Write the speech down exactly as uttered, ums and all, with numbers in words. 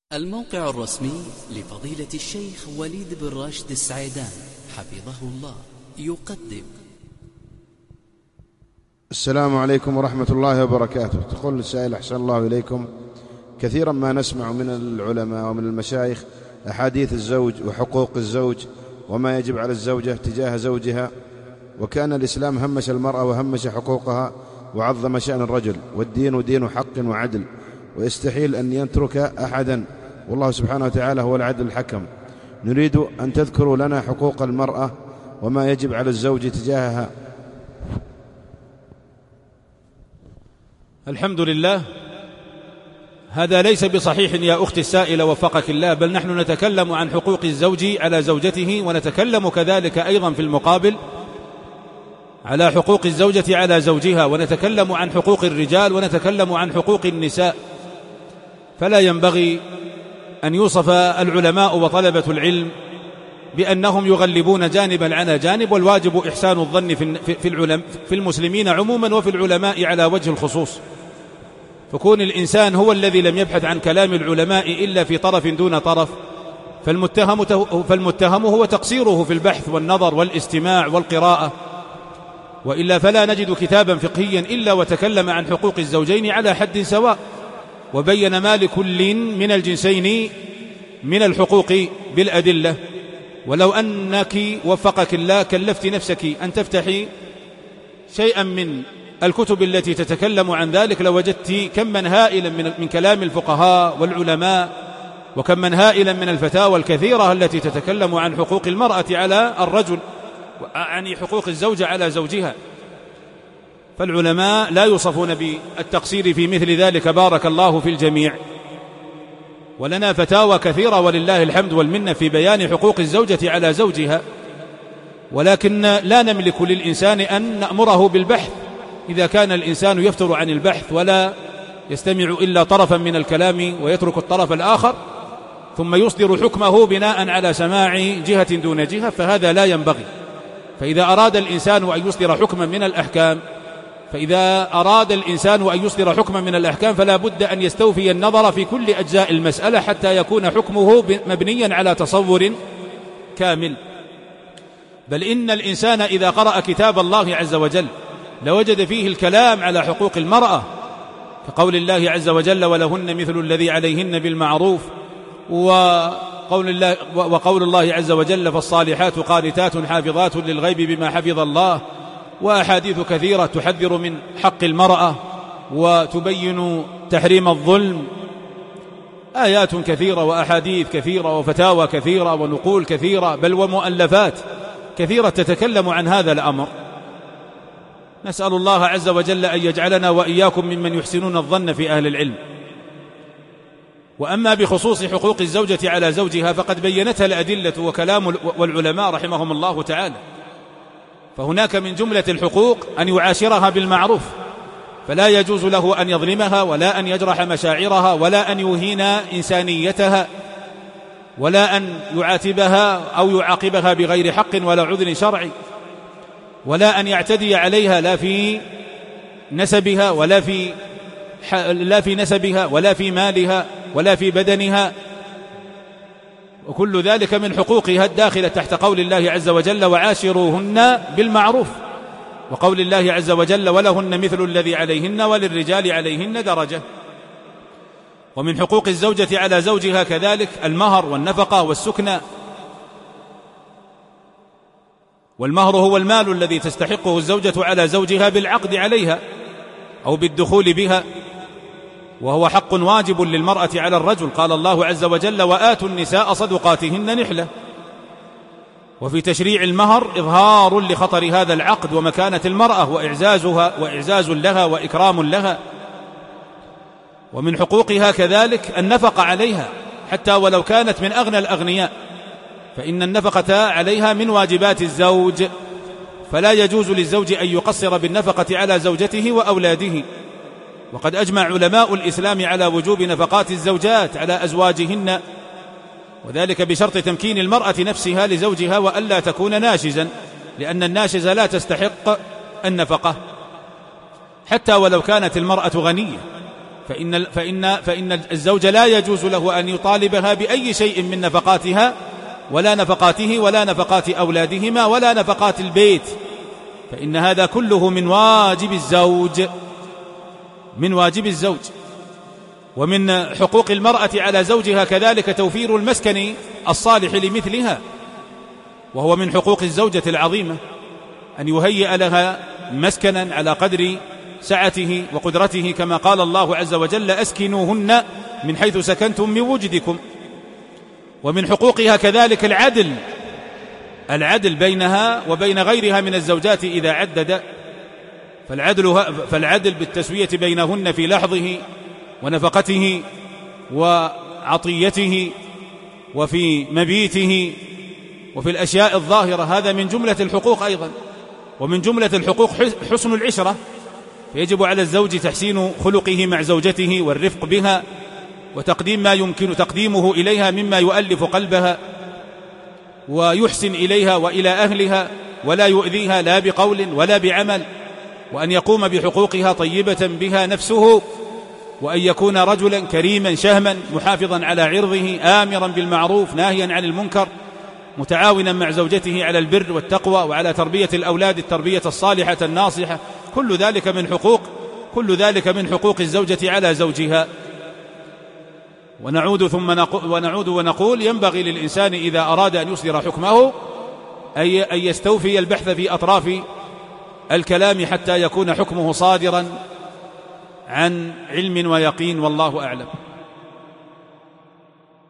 الموقع الرسمي لفضيلة الشيخ وليد بن راشد السعيدان حفظه الله يقدم. السلام عليكم ورحمة الله وبركاته. تقول السائل: أحسن الله إليكم، كثيرا ما نسمع من العلماء ومن المشايخ أحاديث الزوج وحقوق الزوج وما يجب على الزوجة تجاه زوجها، وكان الإسلام همش المرأة وهمش حقوقها وعظم شأن الرجل، والدين دين حق وعدل، ويستحيل أن يترك أحدا، والله سبحانه وتعالى هو العدل الحكم. نريد أن تذكروا لنا حقوق المرأة وما يجب على الزوج تجاهها. الحمد لله. هذا ليس بصحيح يا أختي السائلة وفقك الله، بل نحن نتكلم عن حقوق الزوج على زوجته، ونتكلم كذلك أيضا في المقابل على حقوق الزوجة على زوجها، ونتكلم عن حقوق الرجال، ونتكلم عن حقوق النساء. فلا ينبغي أن يوصف العلماء وطلبة العلم بأنهم يغلبون جانبا على جانب، والواجب إحسان الظن في العلماء في المسلمين عموما وفي العلماء على وجه الخصوص. فكون الإنسان هو الذي لم يبحث عن كلام العلماء إلا في طرف دون طرف، فالمتهم, فالمتهم هو تقصيره في البحث والنظر والاستماع والقراءة، وإلا فلا نجد كتابا فقهيا إلا وتكلم عن حقوق الزوجين على حد سواء، وبين ما لكل من الجنسين من الحقوق بالأدلة. ولو أنك وفقك الله كلفت نفسك أن تفتحي شيئا من الكتب التي تتكلم عن ذلك لوجدت كما هائلا من, من كلام الفقهاء والعلماء، وكما هائلا من الفتاوى الكثيرة التي تتكلم عن حقوق المرأة على الرجل، يعني حقوق الزوجة على زوجها. فالعلماء لا يوصفون بالتقصير في مثل ذلك، بارك الله في الجميع. ولنا فتاوى كثيرة ولله الحمد والمنة في بيان حقوق الزوجة على زوجها، ولكن لا نملك للإنسان أن نأمره بالبحث إذا كان الإنسان يفتر عن البحث ولا يستمع إلا طرفا من الكلام ويترك الطرف الآخر، ثم يصدر حكمه بناء على سماع جهة دون جهة، فهذا لا ينبغي. فإذا أراد الإنسان أن يصدر حكما من الأحكام فإذا أراد الإنسان أن يصدر حكما من الأحكام فلا بد أن يستوفي النظر في كل أجزاء المسألة حتى يكون حكمه مبنيا على تصور كامل. بل إن الإنسان إذا قرأ كتاب الله عز وجل لوجد فيه الكلام على حقوق المرأة، كقول الله عز وجل: ولهن مثل الذي عليهن بالمعروف، وقول الله, وقول الله عز وجل: فالصالحات قانتات حافظات للغيب بما حفظ الله، وأحاديث كثيرة تحذر من حق المرأة وتبين تحريم الظلم. آيات كثيرة وأحاديث كثيرة وفتاوى كثيرة ونقول كثيرة، بل ومؤلفات كثيرة تتكلم عن هذا الأمر. نسأل الله عز وجل أن يجعلنا وإياكم ممن يحسنون الظن في أهل العلم. وأما بخصوص حقوق الزوجة على زوجها فقد بينتها الأدلة وكلام والعلماء رحمهم الله تعالى. فهناك من جملة الحقوق أن يعاشرها بالمعروف، فلا يجوز له أن يظلمها ولا أن يجرح مشاعرها ولا أن يهين إنسانيتها ولا أن يعاتبها أو يعاقبها بغير حق ولا عذر شرعي، ولا أن يعتدي عليها لا في نسبها ولا في لا في نسبها ولا في مالها ولا في بدنها، وكل ذلك من حقوقها الداخلة تحت قول الله عز وجل: وعاشروهن بالمعروف، وقول الله عز وجل: ولهن مثل الذي عليهن وللرجال عليهن درجة. ومن حقوق الزوجة على زوجها كذلك المهر والنفقة والسكنى. والمهر هو المال الذي تستحقه الزوجة على زوجها بالعقد عليها أو بالدخول بها، وهو حق واجب للمرأة على الرجل. قال الله عز وجل: وآتوا النساء صدقاتهن نحلة. وفي تشريع المهر إظهار لخطر هذا العقد ومكانة المرأة وإعزازها وإعزاز لها وإكرام لها. ومن حقوقها كذلك النفقة عليها حتى ولو كانت من أغنى الأغنياء، فإن النفقة عليها من واجبات الزوج، فلا يجوز للزوج أن يقصر بالنفقة على زوجته وأولاده. وقد أجمع علماء الإسلام على وجوب نفقات الزوجات على أزواجهن، وذلك بشرط تمكين المرأة نفسها لزوجها وألا تكون ناشزا، لأن الناشز لا تستحق النفقة حتى ولو كانت المرأة غنية، فإن, فإن, فإن الزوج لا يجوز له أن يطالبها بأي شيء من نفقاتها ولا نفقاته ولا نفقات أولادهما ولا نفقات البيت، فإن هذا كله من واجب الزوج من واجب الزوج. ومن حقوق المرأة على زوجها كذلك توفير المسكن الصالح لمثلها، وهو من حقوق الزوجة العظيمة أن يهيئ لها مسكنا على قدر سعته وقدرته، كما قال الله عز وجل: أسكنوهن من حيث سكنتم من وجدكم. ومن حقوقها كذلك العدل العدل بينها وبين غيرها من الزوجات إذا عدد، فالعدل, فالعدل بالتسوية بينهن في لحظه ونفقته وعطيته وفي مبيته وفي الأشياء الظاهرة، هذا من جملة الحقوق أيضا. ومن جملة الحقوق حسن العشرة، فيجب على الزوج تحسين خلقه مع زوجته والرفق بها وتقديم ما يمكن تقديمه إليها مما يؤلف قلبها، ويحسن إليها وإلى أهلها ولا يؤذيها لا بقول ولا بعمل، وأن يقوم بحقوقها طيبة بها نفسه، وأن يكون رجلا كريما شهما محافظا على عرضه آمرا بالمعروف ناهيا عن المنكر، متعاونا مع زوجته على البر والتقوى وعلى تربية الأولاد التربية الصالحة الناصحة. كل ذلك من حقوق كل ذلك من حقوق الزوجة على زوجها. ونعود ثم نقول ونعود ونقول ينبغي للإنسان إذا أراد أن يصدر حكمه أن يستوفي البحث في أطراف الكلام حتى يكون حكمه صادرا عن علم ويقين، والله أعلم.